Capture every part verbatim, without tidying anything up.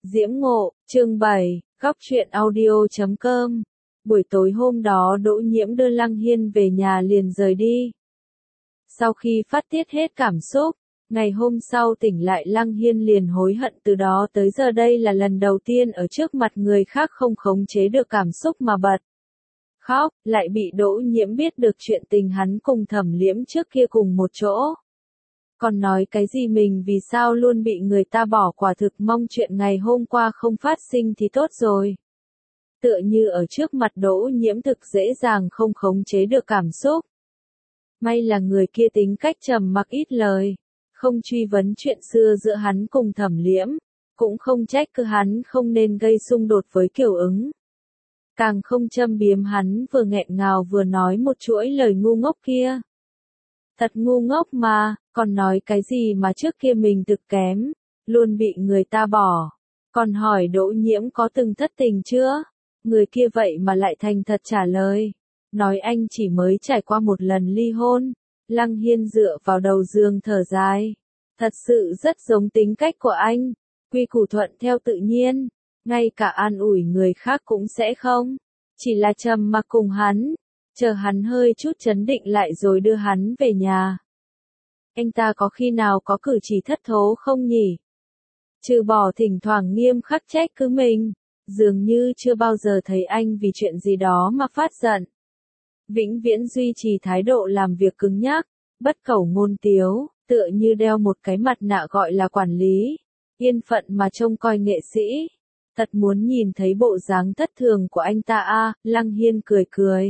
Diễm Ngộ, chương bảy, góc truyện audio chấm com. Buổi tối hôm đó Đỗ Nhiễm đưa Lăng Hiên về nhà liền rời đi. Sau khi phát tiết hết cảm xúc, ngày hôm sau tỉnh lại Lăng Hiên liền hối hận từ đó tới giờ đây là lần đầu tiên ở trước mặt người khác không khống chế được cảm xúc mà bật khóc, lại bị Đỗ Nhiễm biết được chuyện tình hắn cùng Thẩm Liễm trước kia cùng một chỗ. Còn nói cái gì mình vì sao luôn bị người ta bỏ, quả thực mong chuyện ngày hôm qua không phát sinh thì tốt rồi. Tựa như ở trước mặt Đỗ Nhiễm thực dễ dàng không khống chế được cảm xúc. May là người kia tính cách trầm mặc ít lời, không truy vấn chuyện xưa giữa hắn cùng Thẩm Liễm, cũng không trách cứ hắn không nên gây xung đột với Kiều Ứng. Càng không châm biếm hắn vừa nghẹn ngào vừa nói một chuỗi lời ngu ngốc kia. Thật ngu ngốc mà, còn nói cái gì mà trước kia mình thực kém, luôn bị người ta bỏ. Còn hỏi Đỗ Nhiễm có từng thất tình chưa? Người kia vậy mà lại thành thật trả lời. Nói anh chỉ mới trải qua một lần ly hôn. Lăng Hiên dựa vào đầu giường thở dài. Thật sự rất giống tính cách của anh. Quy củ thuận theo tự nhiên. Ngay cả an ủi người khác cũng sẽ không. Chỉ là trầm mặc cùng hắn. Chờ hắn hơi chút chấn định lại rồi đưa hắn về nhà. Anh ta có khi nào có cử chỉ thất thố không nhỉ? Trừ bỏ thỉnh thoảng nghiêm khắc trách cứ mình, dường như chưa bao giờ thấy anh vì chuyện gì đó mà phát giận. Vĩnh viễn duy trì thái độ làm việc cứng nhắc, bất khẩu ngôn tiếu, tựa như đeo một cái mặt nạ gọi là quản lý, yên phận mà trông coi nghệ sĩ. Thật muốn nhìn thấy bộ dáng thất thường của anh ta a, Lăng Hiên cười cười.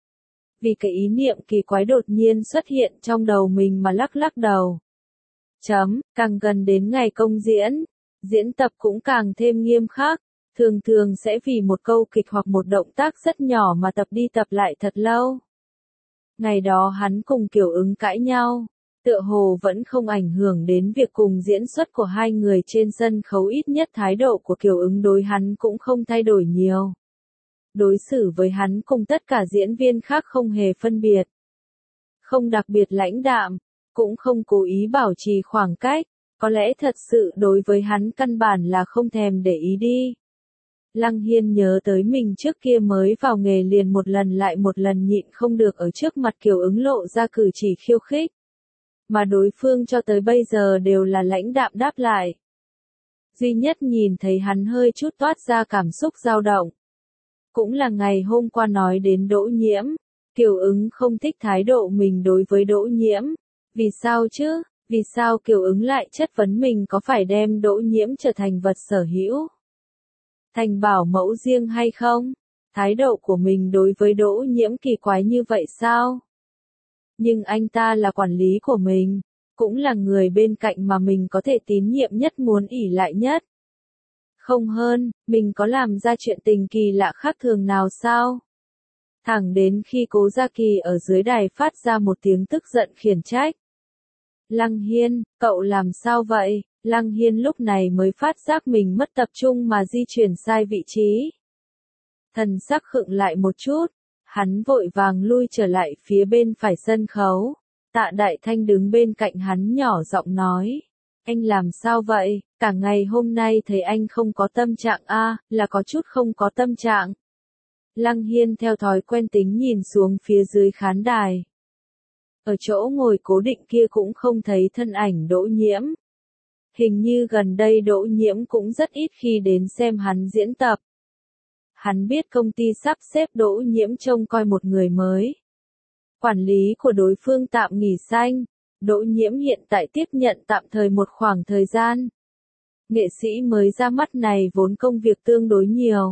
Vì cái ý niệm kỳ quái đột nhiên xuất hiện trong đầu mình mà lắc lắc đầu. Chấm, càng gần đến ngày công diễn, diễn tập cũng càng thêm nghiêm khắc, thường thường sẽ vì một câu kịch hoặc một động tác rất nhỏ mà tập đi tập lại thật lâu. Ngày đó hắn cùng Kiều Ứng cãi nhau, tựa hồ vẫn không ảnh hưởng đến việc cùng diễn xuất của hai người trên sân khấu, ít nhất thái độ của Kiều Ứng đối hắn cũng không thay đổi nhiều. Đối xử với hắn cùng tất cả diễn viên khác không hề phân biệt. Không đặc biệt lãnh đạm, cũng không cố ý bảo trì khoảng cách, có lẽ thật sự đối với hắn căn bản là không thèm để ý đi. Lăng Hiên nhớ tới mình trước kia mới vào nghề liền một lần lại một lần nhịn không được ở trước mặt Kiều Ứng lộ ra cử chỉ khiêu khích. Mà đối phương cho tới bây giờ đều là lãnh đạm đáp lại. Duy nhất nhìn thấy hắn hơi chút toát ra cảm xúc dao động. Cũng là ngày hôm qua nói đến Đỗ Nhiễm, Kiều Ứng không thích thái độ mình đối với Đỗ Nhiễm. Vì sao chứ? Vì sao Kiều Ứng lại chất vấn mình có phải đem Đỗ Nhiễm trở thành vật sở hữu? Thành bảo mẫu riêng hay không? Thái độ của mình đối với Đỗ Nhiễm kỳ quái như vậy sao? Nhưng anh ta là quản lý của mình, cũng là người bên cạnh mà mình có thể tín nhiệm nhất, muốn ỷ lại nhất. Không hơn, mình có làm ra chuyện tình kỳ lạ khác thường nào sao? Thẳng đến khi Cố Gia Kỳ ở dưới đài phát ra một tiếng tức giận khiển trách. Lăng Hiên, cậu làm sao vậy? Lăng Hiên lúc này mới phát giác mình mất tập trung mà di chuyển sai vị trí. Thần sắc khựng lại một chút, hắn vội vàng lui trở lại phía bên phải sân khấu. Tạ Đại Thanh đứng bên cạnh hắn nhỏ giọng nói. Anh làm sao vậy? Cả ngày hôm nay thấy anh không có tâm trạng a, à, là có chút không có tâm trạng. Lăng Hiên theo thói quen tính nhìn xuống phía dưới khán đài. Ở chỗ ngồi cố định kia cũng không thấy thân ảnh Đỗ Nhiễm. Hình như gần đây Đỗ Nhiễm cũng rất ít khi đến xem hắn diễn tập. Hắn biết công ty sắp xếp Đỗ Nhiễm trông coi một người mới. Quản lý của đối phương tạm nghỉ xanh, Đỗ Nhiễm hiện tại tiếp nhận tạm thời một khoảng thời gian. Nghệ sĩ mới ra mắt này vốn công việc tương đối nhiều.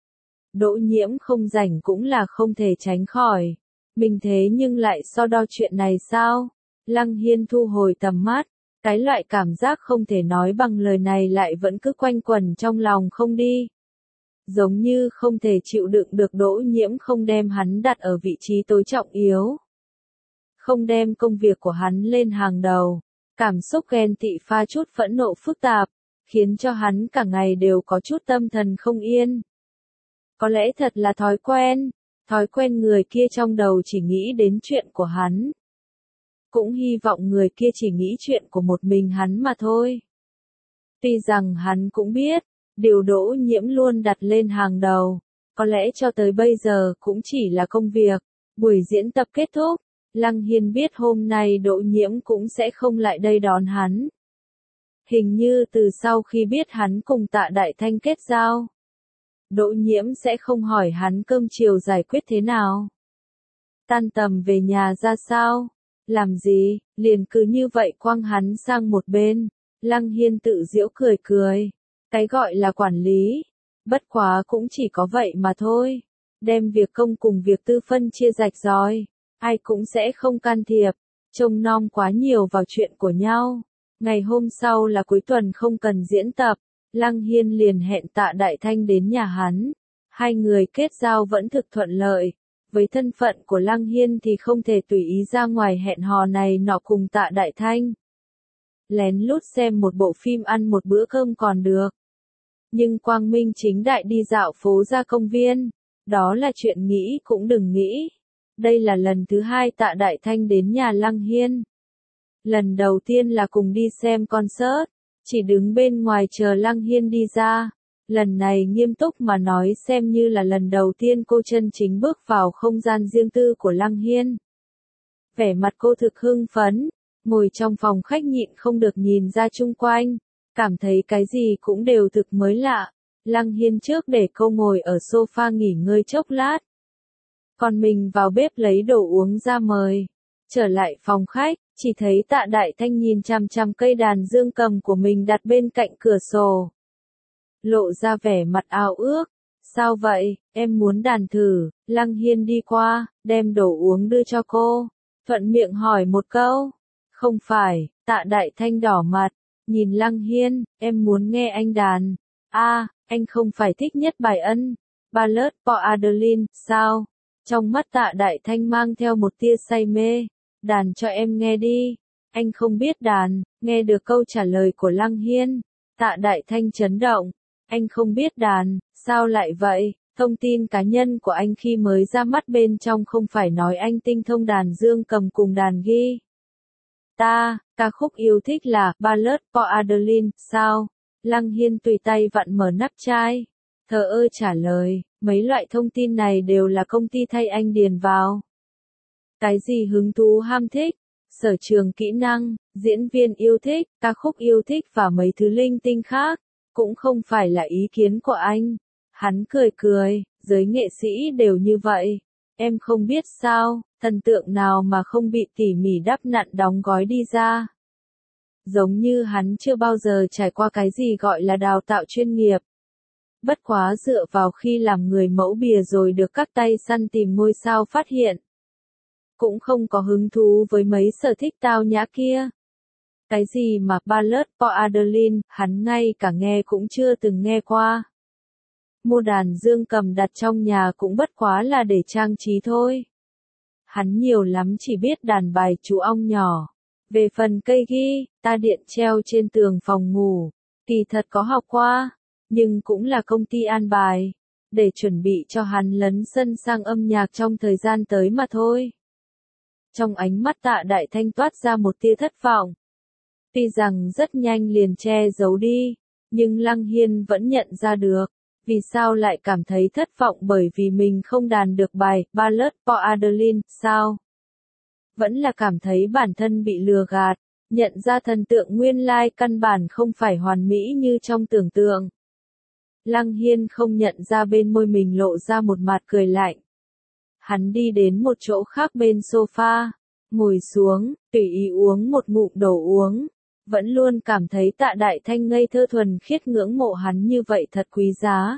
Đỗ Nhiễm không rảnh cũng là không thể tránh khỏi. Mình thế nhưng lại so đo chuyện này sao? Lăng Hiên thu hồi tầm mắt. Cái loại cảm giác không thể nói bằng lời này lại vẫn cứ quanh quẩn trong lòng không đi. Giống như không thể chịu đựng được Đỗ Nhiễm không đem hắn đặt ở vị trí tối trọng yếu. Không đem công việc của hắn lên hàng đầu. Cảm xúc ghen tị pha chút phẫn nộ phức tạp, khiến cho hắn cả ngày đều có chút tâm thần không yên. Có lẽ thật là thói quen, thói quen người kia trong đầu chỉ nghĩ đến chuyện của hắn. Cũng hy vọng người kia chỉ nghĩ chuyện của một mình hắn mà thôi. Tuy rằng hắn cũng biết, Điều Đỗ Nhiễm luôn đặt lên hàng đầu, có lẽ cho tới bây giờ cũng chỉ là công việc. Buổi diễn tập kết thúc, Lăng Hiên biết hôm nay Đỗ Nhiễm cũng sẽ không lại đây đón hắn. Hình như từ sau khi biết hắn cùng Tạ Đại Thanh kết giao, Đỗ Nhiễm sẽ không hỏi hắn cơm chiều giải quyết thế nào. Tan tầm về nhà ra sao? Làm gì? Liền cứ như vậy quăng hắn sang một bên. Lăng Hiên tự giễu cười cười. Cái gọi là quản lý, bất quá cũng chỉ có vậy mà thôi. Đem việc công cùng việc tư phân chia rạch ròi, ai cũng sẽ không can thiệp, trông nom quá nhiều vào chuyện của nhau. Ngày hôm sau là cuối tuần không cần diễn tập, Lăng Hiên liền hẹn Tạ Đại Thanh đến nhà hắn. Hai người kết giao vẫn thực thuận lợi. Với thân phận của Lăng Hiên thì không thể tùy ý ra ngoài hẹn hò này nọ cùng Tạ Đại Thanh. Lén lút xem một bộ phim ăn một bữa cơm còn được. Nhưng quang minh chính đại đi dạo phố ra công viên, đó là chuyện nghĩ cũng đừng nghĩ. Đây là lần thứ hai Tạ Đại Thanh đến nhà Lăng Hiên. Lần đầu tiên là cùng đi xem concert, chỉ đứng bên ngoài chờ Lăng Hiên đi ra. Lần này nghiêm túc mà nói xem như là lần đầu tiên cô chân chính bước vào không gian riêng tư của Lăng Hiên. Vẻ mặt cô thực hưng phấn, ngồi trong phòng khách nhịn không được nhìn ra chung quanh, cảm thấy cái gì cũng đều thực mới lạ. Lăng Hiên trước để cô ngồi ở sofa nghỉ ngơi chốc lát. Còn mình vào bếp lấy đồ uống ra mời. Trở lại phòng khách, chỉ thấy Tạ Đại Thanh nhìn chằm chằm cây đàn dương cầm của mình đặt bên cạnh cửa sổ. Lộ ra vẻ mặt ao ước. Sao vậy, em muốn đàn thử? Lăng Hiên đi qua, đem đồ uống đưa cho cô. Thuận miệng hỏi một câu. Không phải, Tạ Đại Thanh đỏ mặt. Nhìn Lăng Hiên, em muốn nghe anh đàn. A, à, anh không phải thích nhất bài ân. Ballad for Adeline, sao? Trong mắt Tạ Đại Thanh mang theo một tia say mê. Đàn cho em nghe đi. Anh không biết đàn. Nghe được câu trả lời của Lăng Hiên, Tạ Đại Thanh chấn động. Anh không biết đàn, sao lại vậy? Thông tin cá nhân của anh khi mới ra mắt bên trong không phải nói anh tinh thông đàn dương cầm cùng đàn ghi. Ta, ca khúc yêu thích là Ballad for Adeline, sao? Lăng Hiên tùy tay vặn mở nắp chai. Thờ ơ trả lời, mấy loại thông tin này đều là công ty thay anh điền vào. Cái gì hứng thú ham thích, sở trường kỹ năng, diễn viên yêu thích, ca khúc yêu thích và mấy thứ linh tinh khác, cũng không phải là ý kiến của anh. Hắn cười cười, giới nghệ sĩ đều như vậy. Em không biết sao, thần tượng nào mà không bị tỉ mỉ đắp nặn đóng gói đi ra. Giống như hắn chưa bao giờ trải qua cái gì gọi là đào tạo chuyên nghiệp. Bất quá dựa vào khi làm người mẫu bìa rồi được các tay săn tìm ngôi sao phát hiện. Cũng không có hứng thú với mấy sở thích tao nhã kia. Cái gì mà Ballad for Adeline, hắn ngay cả nghe cũng chưa từng nghe qua. Mua đàn dương cầm đặt trong nhà cũng bất quá là để trang trí thôi. Hắn nhiều lắm chỉ biết đàn bài chú ong nhỏ. Về phần cây ghi, ta điện treo trên tường phòng ngủ, kỳ thật có học qua, nhưng cũng là công ty an bài, để chuẩn bị cho hắn lấn sân sang âm nhạc trong thời gian tới mà thôi. Trong ánh mắt Tạ Đại Thanh toát ra một tia thất vọng. Tuy rằng rất nhanh liền che giấu đi, nhưng Lăng Hiên vẫn nhận ra được. Vì sao lại cảm thấy thất vọng bởi vì mình không đàn được bài Ballad for Adeline, sao? Vẫn là cảm thấy bản thân bị lừa gạt, nhận ra thần tượng nguyên lai căn bản không phải hoàn mỹ như trong tưởng tượng. Lăng Hiên không nhận ra bên môi mình lộ ra một mặt cười lạnh. Hắn đi đến một chỗ khác bên sofa, ngồi xuống, tùy ý uống một ngụm đồ uống. Vẫn luôn cảm thấy Tạ Đại Thanh ngây thơ thuần khiết ngưỡng mộ hắn như vậy thật quý giá.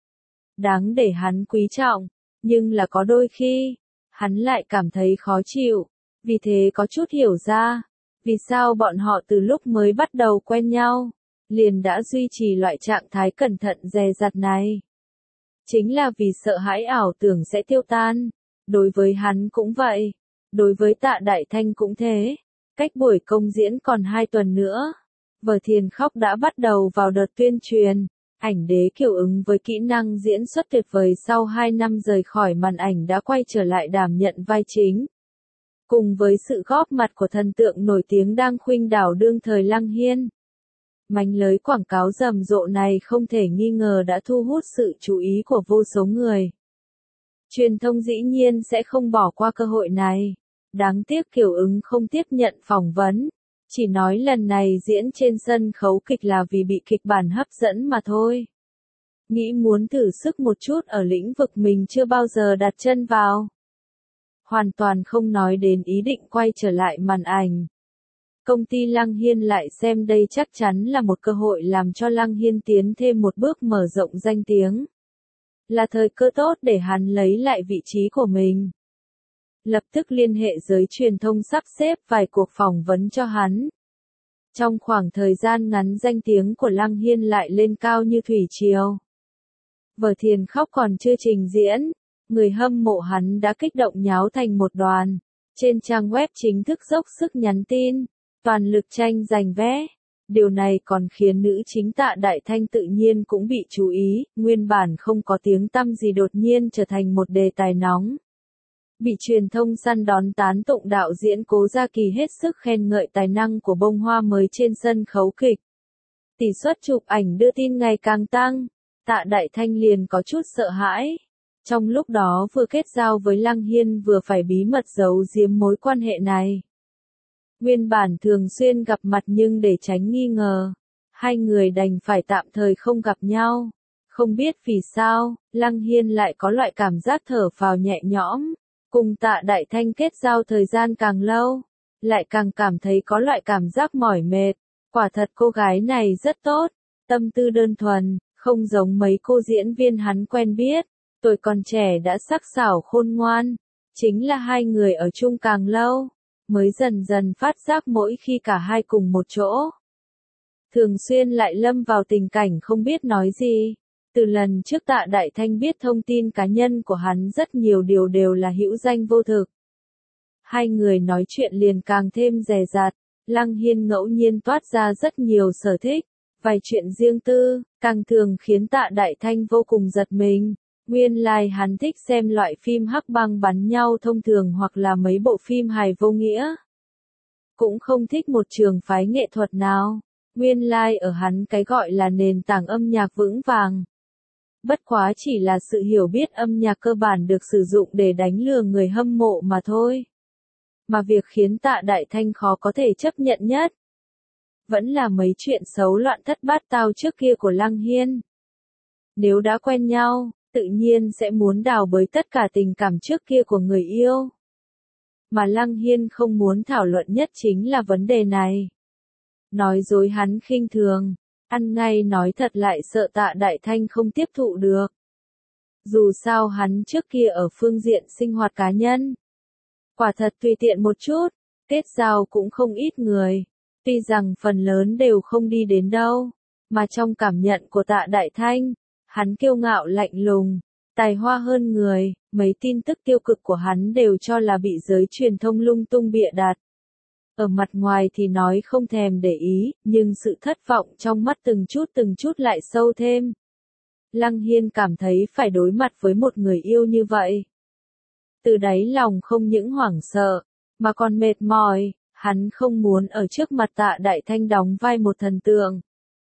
Đáng để hắn quý trọng, nhưng là có đôi khi, hắn lại cảm thấy khó chịu, vì thế có chút hiểu ra, vì sao bọn họ từ lúc mới bắt đầu quen nhau, liền đã duy trì loại trạng thái cẩn thận dè dặt này. Chính là vì sợ hãi ảo tưởng sẽ tiêu tan, đối với hắn cũng vậy, đối với Tạ Đại Thanh cũng thế. Cách buổi công diễn còn hai tuần nữa, vở Thiền Khóc đã bắt đầu vào đợt tuyên truyền. Ảnh Đế Kiều ứng với kỹ năng diễn xuất tuyệt vời sau hai năm rời khỏi màn ảnh đã quay trở lại đảm nhận vai chính. Cùng với sự góp mặt của thần tượng nổi tiếng đang khuynh đảo đương thời Lăng Hiên. Mánh lới quảng cáo rầm rộ này không thể nghi ngờ đã thu hút sự chú ý của vô số người. Truyền thông dĩ nhiên sẽ không bỏ qua cơ hội này. Đáng tiếc Kiều Ứng không tiếp nhận phỏng vấn, chỉ nói lần này diễn trên sân khấu kịch là vì bị kịch bản hấp dẫn mà thôi. Nghĩ muốn thử sức một chút ở lĩnh vực mình chưa bao giờ đặt chân vào. Hoàn toàn không nói đến ý định quay trở lại màn ảnh. Công ty Lăng Hiên lại xem đây chắc chắn là một cơ hội làm cho Lăng Hiên tiến thêm một bước mở rộng danh tiếng. Là thời cơ tốt để hắn lấy lại vị trí của mình. Lập tức liên hệ giới truyền thông sắp xếp vài cuộc phỏng vấn cho hắn. Trong khoảng thời gian ngắn danh tiếng của Lăng Hiên lại lên cao như thủy triều. Vở Thiền Khóc còn chưa trình diễn, người hâm mộ hắn đã kích động nháo thành một đoàn. Trên trang web chính thức dốc sức nhắn tin, toàn lực tranh giành vé. Điều này còn khiến nữ chính Tạ Đại Thanh tự nhiên cũng bị chú ý, nguyên bản không có tiếng tăm gì đột nhiên trở thành một đề tài nóng. Bị truyền thông săn đón tán tụng đạo diễn Cố Gia Kỳ hết sức khen ngợi tài năng của bông hoa mới trên sân khấu kịch. Tỷ suất chụp ảnh đưa tin ngày càng tăng, Tạ Đại Thanh liền có chút sợ hãi. Trong lúc đó vừa kết giao với Lăng Hiên vừa phải bí mật giấu giếm mối quan hệ này. Nguyên bản thường xuyên gặp mặt nhưng để tránh nghi ngờ, hai người đành phải tạm thời không gặp nhau. Không biết vì sao, Lăng Hiên lại có loại cảm giác thở phào nhẹ nhõm. Cùng Tạ Đại Thanh kết giao thời gian càng lâu, lại càng cảm thấy có loại cảm giác mỏi mệt. Quả thật cô gái này rất tốt, tâm tư đơn thuần, không giống mấy cô diễn viên hắn quen biết. Tuổi còn trẻ đã sắc sảo khôn ngoan, chính là hai người ở chung càng lâu, mới dần dần phát giác mỗi khi cả hai cùng một chỗ. Thường xuyên lại lâm vào tình cảnh không biết nói gì. Từ lần trước Tạ Đại Thanh biết thông tin cá nhân của hắn rất nhiều điều đều là hữu danh vô thực. Hai người nói chuyện liền càng thêm dè dặt, Lăng Hiên ngẫu nhiên toát ra rất nhiều sở thích, vài chuyện riêng tư, càng thường khiến Tạ Đại Thanh vô cùng giật mình. Nguyên lai like hắn thích xem loại phim hắc băng bắn nhau thông thường hoặc là mấy bộ phim hài vô nghĩa. Cũng không thích một trường phái nghệ thuật nào. Nguyên lai like ở hắn cái gọi là nền tảng âm nhạc vững vàng. Bất quá chỉ là sự hiểu biết âm nhạc cơ bản được sử dụng để đánh lừa người hâm mộ mà thôi. Mà việc khiến Tạ Đại Thanh khó có thể chấp nhận nhất, vẫn là mấy chuyện xấu loạn thất bát tao trước kia của Lăng Hiên. Nếu đã quen nhau, tự nhiên sẽ muốn đào bới tất cả tình cảm trước kia của người yêu. Mà Lăng Hiên không muốn thảo luận nhất chính là vấn đề này. Nói dối hắn khinh thường, ăn ngay nói thật lại sợ Tạ Đại Thanh không tiếp thụ được. Dù sao hắn trước kia ở phương diện sinh hoạt cá nhân, quả thật tùy tiện một chút, kết giao cũng không ít người. Tuy rằng phần lớn đều không đi đến đâu, mà trong cảm nhận của Tạ Đại Thanh, hắn kiêu ngạo lạnh lùng, tài hoa hơn người, mấy tin tức tiêu cực của hắn đều cho là bị giới truyền thông lung tung bịa đặt. Ở mặt ngoài thì nói không thèm để ý, nhưng sự thất vọng trong mắt từng chút từng chút lại sâu thêm. Lăng Hiên cảm thấy phải đối mặt với một người yêu như vậy. Từ đáy lòng không những hoảng sợ, mà còn mệt mỏi, hắn không muốn ở trước mặt Tạ Đại Thanh đóng vai một thần tượng.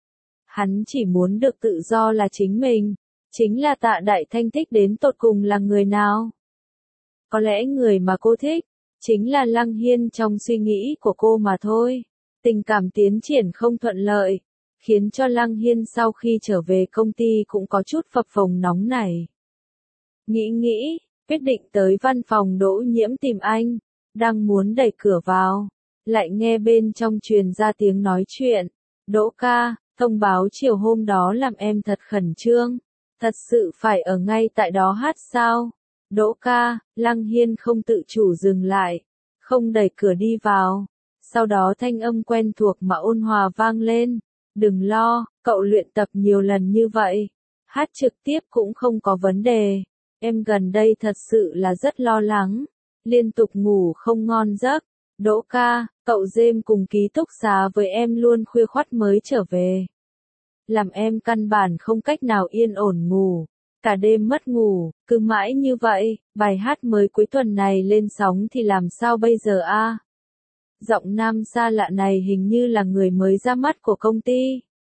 Hắn chỉ muốn được tự do là chính mình, chính là Tạ Đại Thanh thích đến tột cùng là người nào. Có lẽ người mà cô thích, chính là Lăng Hiên trong suy nghĩ của cô mà thôi. Tình cảm tiến triển không thuận lợi, khiến cho Lăng Hiên sau khi trở về công ty cũng có chút phập phồng nóng nảy. Nghĩ nghĩ, quyết định tới văn phòng Đỗ Nhiễm tìm anh, đang muốn đẩy cửa vào, lại nghe bên trong truyền ra tiếng nói chuyện. Đỗ ca, thông báo chiều hôm đó làm em thật khẩn trương, thật sự phải ở ngay tại đó hát sao? Đỗ ca, Lăng Hiên không tự chủ dừng lại, không đẩy cửa đi vào. Sau đó thanh âm quen thuộc mà ôn hòa vang lên. Đừng lo, cậu luyện tập nhiều lần như vậy, hát trực tiếp cũng không có vấn đề. Em gần đây thật sự là rất lo lắng, liên tục ngủ không ngon giấc. Đỗ ca, cậu Dêm cùng ký túc xá với em luôn khuya khoắt mới trở về, làm em căn bản không cách nào yên ổn ngủ, cả đêm mất ngủ, cứ mãi như vậy. Bài hát mới cuối tuần này lên sóng thì làm sao bây giờ a? Giọng nam xa lạ này hình như là người mới ra mắt của công ty.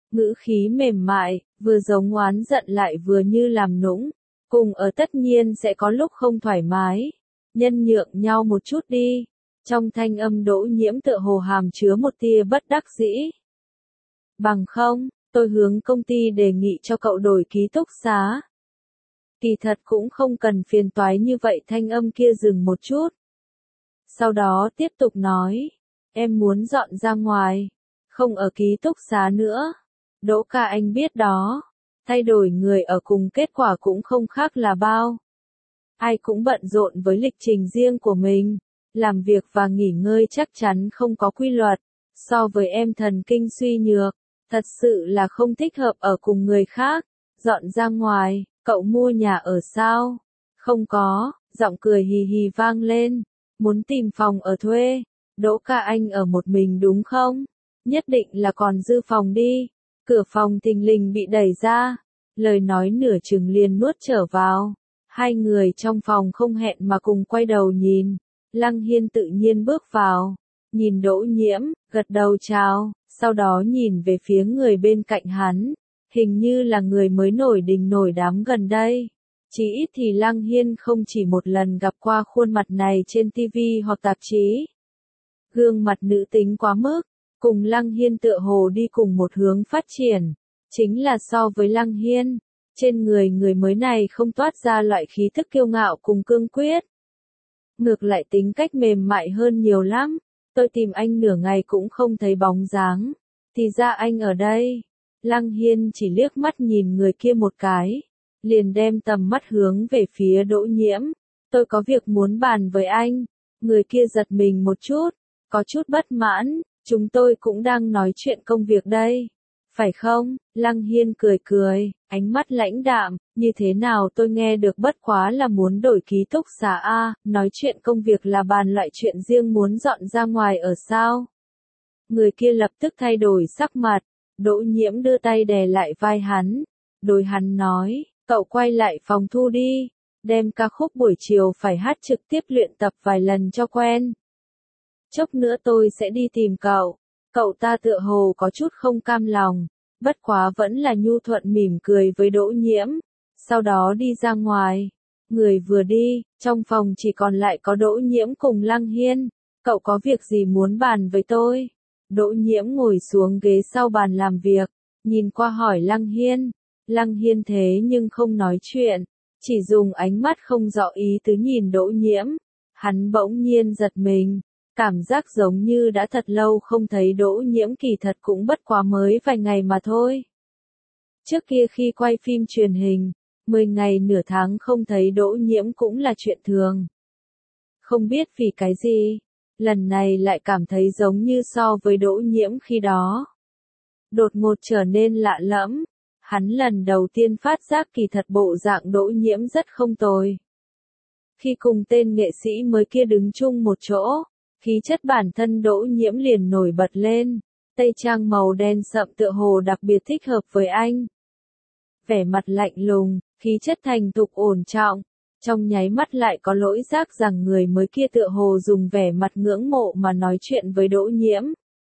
ngữ khí mềm mại, vừa giống oán giận lại vừa như làm nũng. Cùng ở tất nhiên sẽ có lúc không thoải mái. Nhân nhượng nhau một chút đi. Trong thanh âm Đỗ Nhiễm tựa hồ hàm chứa một tia bất đắc dĩ. Bằng không, tôi hướng công ty đề nghị cho cậu đổi ký túc xá. Kỳ thật cũng không cần phiền toái như vậy, thanh âm kia dừng một chút. Sau đó tiếp tục nói, em muốn dọn ra ngoài, không ở ký túc xá nữa. Đỗ ca anh biết đó, thay đổi người ở cùng kết quả cũng không khác là bao. Ai cũng bận rộn với lịch trình riêng của mình, làm việc và nghỉ ngơi chắc chắn không có quy luật. So với em thần kinh suy nhược, thật sự là không thích hợp ở cùng người khác. Dọn ra ngoài, cậu mua nhà ở sao? Không có, giọng cười hì hì vang lên. Muốn tìm phòng ở thuê. Đỗ ca anh ở một mình đúng không? Nhất định là còn dư phòng đi. Cửa phòng thình lình bị đẩy ra. Lời nói nửa chừng liền nuốt trở vào. Hai người trong phòng không hẹn mà cùng quay đầu nhìn. Lăng Hiên tự nhiên bước vào. Nhìn Đỗ Nhiễm, gật đầu chào. Sau đó nhìn về phía người bên cạnh hắn. Hình như là người mới nổi đình nổi đám gần đây. Chỉ ít thì Lăng Hiên không chỉ một lần gặp qua khuôn mặt này trên ti vi hoặc tạp chí. Gương mặt nữ tính quá mức, cùng Lăng Hiên tựa hồ đi cùng một hướng phát triển. Chính là so với Lăng Hiên, trên người người mới này không toát ra loại khí thức kiêu ngạo cùng cương quyết. Ngược lại tính cách mềm mại hơn nhiều lắm. Tôi tìm anh nửa ngày cũng không thấy bóng dáng. Thì ra anh ở đây. Lăng Hiên chỉ liếc mắt nhìn người kia một cái. Liền đem tầm mắt hướng về phía Đỗ Nhiễm. Tôi có việc muốn bàn với anh. Người kia giật mình một chút. Có chút bất mãn. Chúng tôi cũng đang nói chuyện công việc đây. Phải không? Lăng Hiên cười cười. Ánh mắt lãnh đạm. Như thế nào tôi nghe được bất quá là muốn đổi ký túc xá A. Nói chuyện công việc là bàn loại chuyện riêng muốn dọn ra ngoài ở sao? Người kia lập tức thay đổi sắc mặt. Đỗ Nhiễm đưa tay đè lại vai hắn. Đối hắn nói. Cậu quay lại phòng thu đi, đem ca khúc buổi chiều phải hát trực tiếp luyện tập vài lần cho quen. Chốc nữa tôi sẽ đi tìm cậu. Cậu ta tựa hồ có chút không cam lòng, bất quá vẫn là nhu thuận mỉm cười với Đỗ Nhiễm. Sau đó đi ra ngoài. Người vừa đi, trong phòng chỉ còn lại có Đỗ Nhiễm cùng Lăng Hiên. Cậu có việc gì muốn bàn với tôi? Đỗ Nhiễm ngồi xuống ghế sau bàn làm việc, nhìn qua hỏi Lăng Hiên. Lăng Hiên thế nhưng không nói chuyện, chỉ dùng ánh mắt không rõ ý tứ nhìn Đỗ Nhiễm. Hắn bỗng nhiên giật mình, cảm giác giống như đã thật lâu không thấy Đỗ Nhiễm, kỳ thật cũng bất quá mới vài ngày mà thôi. Trước kia khi quay phim truyền hình, mười ngày nửa tháng không thấy Đỗ Nhiễm cũng là chuyện thường. Không biết vì cái gì, lần này lại cảm thấy giống như so với Đỗ Nhiễm khi đó. Đột ngột trở nên lạ lẫm. Hắn lần đầu tiên phát giác kỳ thật bộ dạng Đỗ Nhiễm rất không tồi. Khi cùng tên nghệ sĩ mới kia đứng chung một chỗ, khí chất bản thân Đỗ Nhiễm liền nổi bật lên. Tây trang màu đen sậm tựa hồ đặc biệt thích hợp với anh. Vẻ mặt lạnh lùng, khí chất thành thục ổn trọng. Trong nháy mắt lại có lỗi giác rằng người mới kia tựa hồ dùng vẻ mặt ngưỡng mộ mà nói chuyện với Đỗ Nhiễm.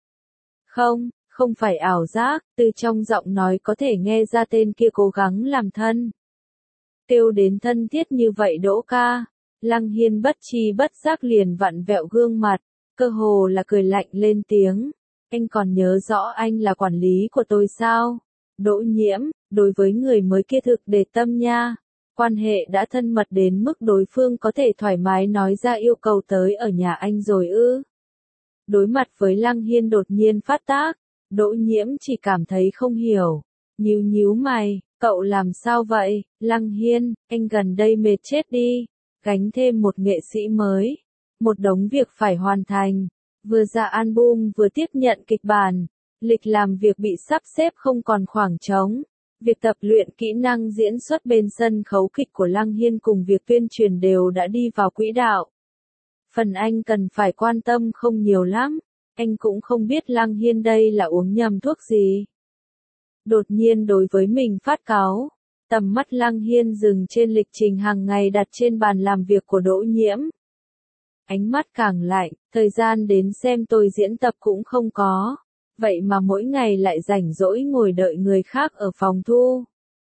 Không. Không phải ảo giác, từ trong giọng nói có thể nghe ra tên kia cố gắng làm thân. Kêu đến thân thiết như vậy Đỗ ca. Lăng Hiên bất chi bất giác liền vặn vẹo gương mặt, cơ hồ là cười lạnh lên tiếng. Anh còn nhớ rõ anh là quản lý của tôi sao? Đỗ Nhiễm, đối với người mới kia thực để tâm nha. Quan hệ đã thân mật đến mức đối phương có thể thoải mái nói ra yêu cầu tới ở nhà anh rồi ư? Đối mặt với Lăng Hiên đột nhiên phát tác, Đỗ Nhiễm chỉ cảm thấy không hiểu. Nhíu nhíu mày, cậu làm sao vậy? Lăng Hiên, anh gần đây mệt chết đi. Gánh thêm một nghệ sĩ mới. Một đống việc phải hoàn thành. Vừa ra album vừa tiếp nhận kịch bản. Lịch làm việc bị sắp xếp không còn khoảng trống. Việc tập luyện kỹ năng diễn xuất bên sân khấu kịch của Lăng Hiên cùng việc tuyên truyền đều đã đi vào quỹ đạo. Phần anh cần phải quan tâm không nhiều lắm. Anh cũng không biết Lăng Hiên đây là uống nhầm thuốc gì. Đột nhiên đối với mình phát cáu. Tầm mắt Lăng Hiên dừng trên lịch trình hàng ngày đặt trên bàn làm việc của Đỗ Nhiễm. Ánh mắt càng lạnh, thời gian đến xem tôi diễn tập cũng không có. vậy mà mỗi ngày lại rảnh rỗi ngồi đợi người khác ở phòng thu.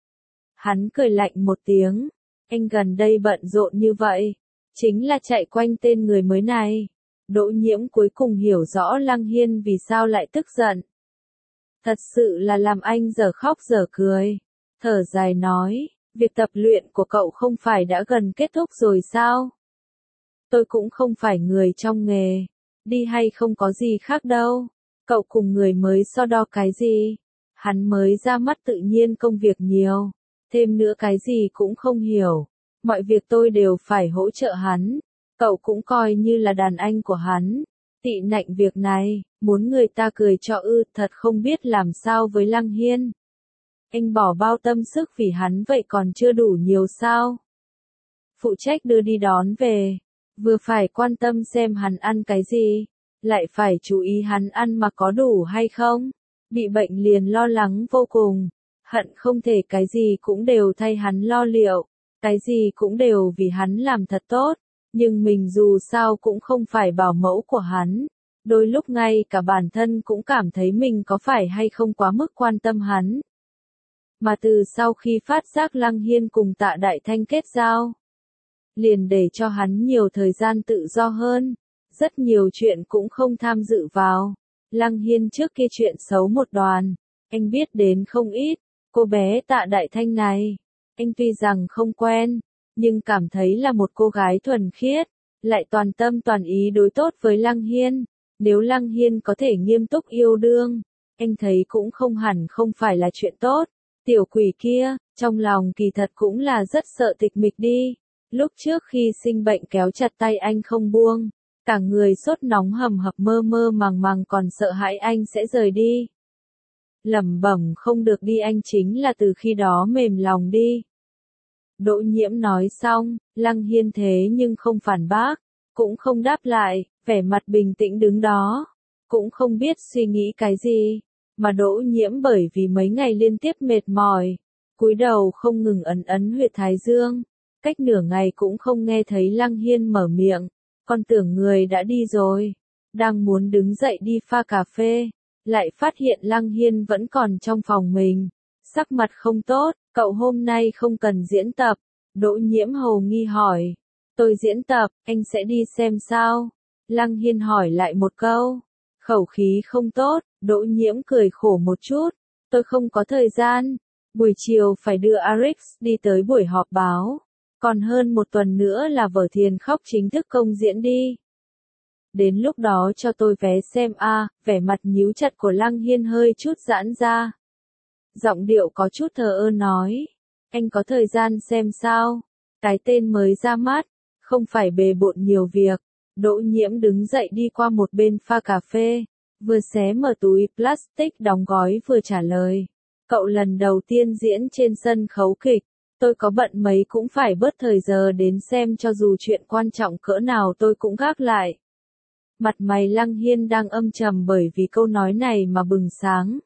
Hắn cười lạnh một tiếng, anh gần đây bận rộn như vậy, chính là chạy quanh tên người mới này. Đỗ Nhiễm cuối cùng hiểu rõ Lăng Hiên vì sao lại tức giận. Thật sự là làm anh dở khóc dở cười. Thở dài nói, việc tập luyện của cậu không phải đã gần kết thúc rồi sao? Tôi cũng không phải người trong nghề, đi hay không có gì khác đâu. Cậu cùng người mới so đo cái gì? Hắn mới ra mắt tự nhiên công việc nhiều, thêm nữa cái gì cũng không hiểu. Mọi việc tôi đều phải hỗ trợ hắn. Cậu cũng coi như là đàn anh của hắn. Tị nạnh việc này, muốn người ta cười cho ư, thật không biết làm sao với Lăng Hiên. Anh bỏ bao tâm sức vì hắn vậy còn chưa đủ nhiều sao? Phụ trách đưa đi đón về, vừa phải quan tâm xem hắn ăn cái gì, lại phải chú ý hắn ăn mà có đủ hay không. Bị bệnh liền lo lắng vô cùng, hận không thể cái gì cũng đều thay hắn lo liệu, cái gì cũng đều vì hắn làm thật tốt. Nhưng mình dù sao cũng không phải bảo mẫu của hắn. Đôi lúc ngay cả bản thân cũng cảm thấy mình có phải hay không quá mức quan tâm hắn. Mà từ sau khi phát giác Lăng Hiên cùng Tạ Đại Thanh kết giao, liền để cho hắn nhiều thời gian tự do hơn. Rất nhiều chuyện cũng không tham dự vào. Lăng Hiên trước kia chuyện xấu một đoàn, anh biết đến không ít. Cô bé Tạ Đại Thanh này, anh tuy rằng không quen, nhưng cảm thấy là một cô gái thuần khiết, lại toàn tâm toàn ý đối tốt với Lăng Hiên. Nếu Lăng Hiên có thể nghiêm túc yêu đương, anh thấy cũng không hẳn không phải là chuyện tốt. Tiểu quỷ kia, trong lòng kỳ thật cũng là rất sợ tịch mịch đi. Lúc trước khi sinh bệnh kéo chặt tay anh không buông, cả người sốt nóng hầm hập mơ mơ màng màng còn sợ hãi anh sẽ rời đi. Lẩm bẩm không được đi anh chính là từ khi đó mềm lòng đi. Đỗ Nhiễm nói xong, Lăng Hiên thế nhưng không phản bác, cũng không đáp lại, vẻ mặt bình tĩnh đứng đó, cũng không biết suy nghĩ cái gì, mà Đỗ Nhiễm bởi vì mấy ngày liên tiếp mệt mỏi, cúi đầu không ngừng ấn ấn huyệt thái dương, cách nửa ngày cũng không nghe thấy Lăng Hiên mở miệng, còn tưởng người đã đi rồi, đang muốn đứng dậy đi pha cà phê, lại phát hiện Lăng Hiên vẫn còn trong phòng mình, sắc mặt không tốt. Cậu hôm nay không cần diễn tập. Đỗ Nhiễm hầu nghi hỏi. Tôi diễn tập, anh sẽ đi xem sao? Lăng Hiên hỏi lại một câu. Khẩu khí không tốt, Đỗ Nhiễm cười khổ một chút. Tôi không có thời gian. Buổi chiều phải đưa Arix đi tới buổi họp báo. Còn hơn một tuần nữa là vở Thiền Khóc chính thức công diễn đi. Đến lúc đó cho tôi vé xem a. À, vẻ mặt nhíu chặt của Lăng Hiên hơi chút giãn ra. Giọng điệu có chút thờ ơ nói, anh có thời gian xem sao? Cái tên mới ra mắt, không phải bề bộn nhiều việc. Đỗ Nhiễm đứng dậy đi qua một bên pha cà phê, vừa xé mở túi plastic đóng gói vừa trả lời. Cậu lần đầu tiên diễn trên sân khấu kịch, tôi có bận mấy cũng phải bớt thời giờ đến xem cho dù chuyện quan trọng cỡ nào tôi cũng gác lại. Mặt mày Lăng Hiên đang âm trầm bởi vì câu nói này mà bừng sáng.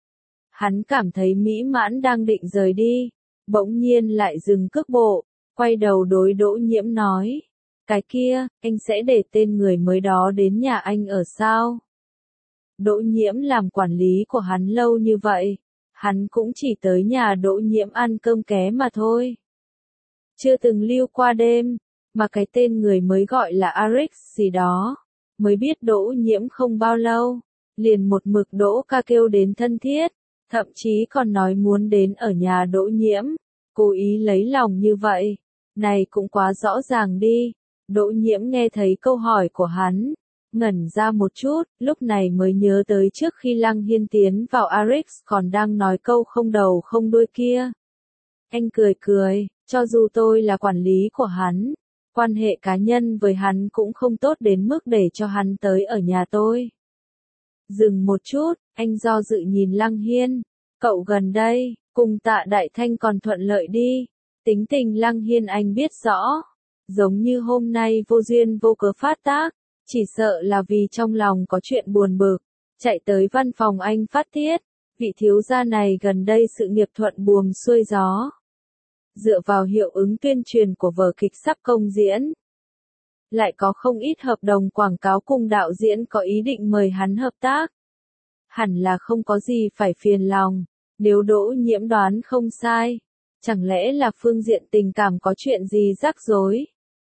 Hắn cảm thấy mỹ mãn đang định rời đi, bỗng nhiên lại dừng cước bộ, quay đầu đối Đỗ Nhiễm nói, cái kia, anh sẽ để tên người mới đó đến nhà anh ở sao? Đỗ Nhiễm làm quản lý của hắn lâu như vậy, hắn cũng chỉ tới nhà Đỗ Nhiễm ăn cơm ké mà thôi. Chưa từng lưu qua đêm, mà cái tên người mới gọi là Arix gì đó, mới biết Đỗ Nhiễm không bao lâu, liền một mực Đỗ ca kêu đến thân thiết. Thậm chí còn nói muốn đến ở nhà Đỗ Nhiễm, cố ý lấy lòng như vậy, này cũng quá rõ ràng đi. Đỗ Nhiễm nghe thấy câu hỏi của hắn, ngẩn ra một chút, lúc này mới nhớ tới trước khi Lăng Hiên tiến vào Arix còn đang nói câu không đầu không đuôi kia. Anh cười cười, cho dù tôi là quản lý của hắn, quan hệ cá nhân với hắn cũng không tốt đến mức để cho hắn tới ở nhà tôi. Dừng một chút, anh do dự nhìn Lăng Hiên, cậu gần đây, cùng Tạ Đại Thanh còn thuận lợi đi. Tính tình Lăng Hiên anh biết rõ, giống như hôm nay vô duyên vô cớ phát tác, chỉ sợ là vì trong lòng có chuyện buồn bực, chạy tới văn phòng anh phát tiết. Vị thiếu gia này gần đây sự nghiệp thuận buồm xuôi gió. Dựa vào hiệu ứng tuyên truyền của vở kịch sắp công diễn, lại có không ít hợp đồng quảng cáo cùng đạo diễn có ý định mời hắn hợp tác. hẳn là không có gì phải phiền lòng, nếu Đỗ Nhiễm đoán không sai. Chẳng lẽ là phương diện tình cảm có chuyện gì rắc rối?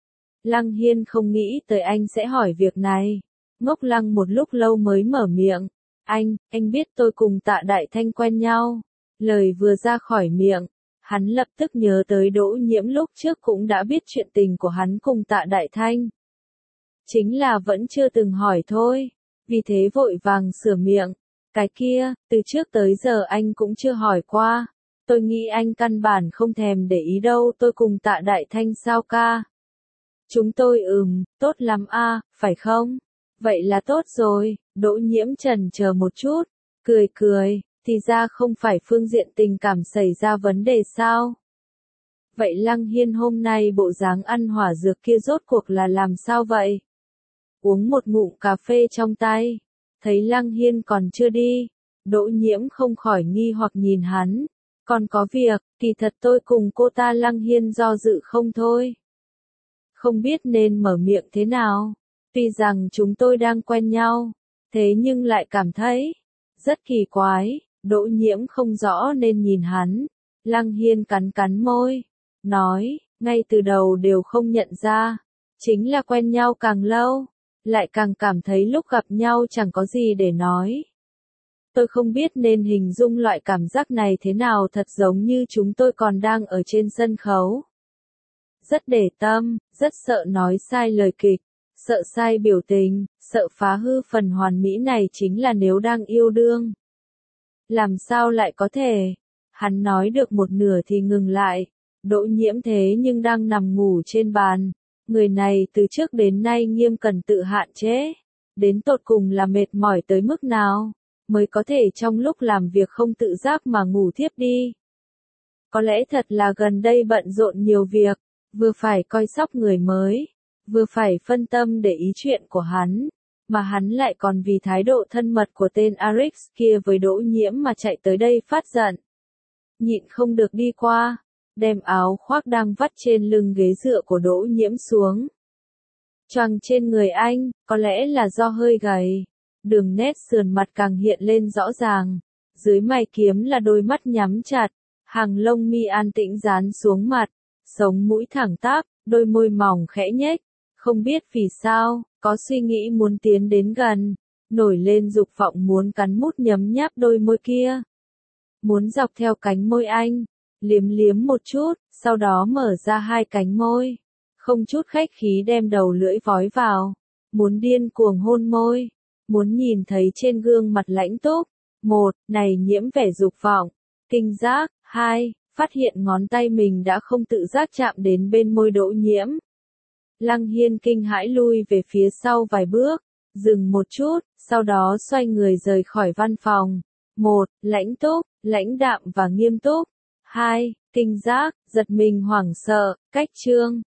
Lăng Hiên không nghĩ tới anh sẽ hỏi việc này. Ngốc lăng một lúc lâu mới mở miệng. Anh, anh biết tôi cùng Tạ Đại Thanh quen nhau. Lời vừa ra khỏi miệng, hắn lập tức nhớ tới Đỗ Nhiễm lúc trước cũng đã biết chuyện tình của hắn cùng Tạ Đại Thanh. Chính là vẫn chưa từng hỏi thôi, vì thế vội vàng sửa miệng. Cái kia, từ trước tới giờ anh cũng chưa hỏi qua. Tôi nghĩ anh căn bản không thèm để ý đâu, tôi cùng Tạ Đại Thanh sao ca. Chúng tôi ừm, tốt lắm a, phải không? Vậy là tốt rồi. Đỗ Nhiễm chần chờ một chút, cười cười, thì ra không phải phương diện tình cảm xảy ra vấn đề sao? Vậy Lăng Hiên hôm nay bộ dáng ăn hỏa dược kia rốt cuộc là làm sao vậy? Uống một ngụm cà phê trong tay, thấy Lăng Hiên còn chưa đi, Đỗ Nhiễm không khỏi nghi hoặc nhìn hắn. Còn có việc, kỳ thật tôi cùng cô ta Lăng Hiên do dự không thôi. Không biết nên mở miệng thế nào. Tuy rằng chúng tôi đang quen nhau, thế nhưng lại cảm thấy rất kỳ quái. Đỗ Nhiễm không rõ nên nhìn hắn. Lăng Hiên cắn cắn môi, nói, ngay từ đầu đều không nhận ra. Chính là quen nhau càng lâu, lại càng cảm thấy lúc gặp nhau chẳng có gì để nói. Tôi không biết nên hình dung loại cảm giác này thế nào, thật giống như chúng tôi còn đang ở trên sân khấu. Rất để tâm, rất sợ nói sai lời kịch, sợ sai biểu tình, sợ phá hư phần hoàn mỹ này chính là nếu đang yêu đương. Làm sao lại có thể? Hắn nói được một nửa thì ngừng lại. Đỗ Nhiễm thế nhưng đang nằm ngủ trên bàn. Người này từ trước đến nay nghiêm cẩn tự hạn chế. Đến tột cùng là mệt mỏi tới mức nào, mới có thể trong lúc làm việc không tự giác mà ngủ thiếp đi. Có lẽ thật là gần đây bận rộn nhiều việc, vừa phải coi sóc người mới, vừa phải phân tâm để ý chuyện của hắn, mà hắn lại còn vì thái độ thân mật của tên Arix kia với Đỗ Nhiễm mà chạy tới đây phát giận. Nhịn không được đi qua, đem áo khoác đang vắt trên lưng ghế dựa của Đỗ Nhiễm xuống. Choàng trên người anh, có lẽ là do hơi gầy, đường nét sườn mặt càng hiện lên rõ ràng, dưới mày kiếm là đôi mắt nhắm chặt, hàng lông mi an tĩnh dán xuống mặt, sống mũi thẳng tắp, đôi môi mỏng khẽ nhếch, không biết vì sao, có suy nghĩ muốn tiến đến gần, nổi lên dục vọng muốn cắn mút nhấm nháp đôi môi kia. Muốn dọc theo cánh môi anh, liếm liếm một chút, sau đó mở ra hai cánh môi, không chút khách khí đem đầu lưỡi vói vào, muốn điên cuồng hôn môi, muốn nhìn thấy trên gương mặt lãnh túc. Một, này nhiễm vẻ dục vọng, kinh giác. Hai, phát hiện ngón tay mình đã không tự giác chạm đến bên môi Đỗ Nhiễm. Lăng Hiên kinh hãi lui về phía sau vài bước, dừng một chút, sau đó xoay người rời khỏi văn phòng. Một, lãnh túc, lãnh đạm và nghiêm túc. Hai, kinh giác, giật mình hoảng sợ, cách chương.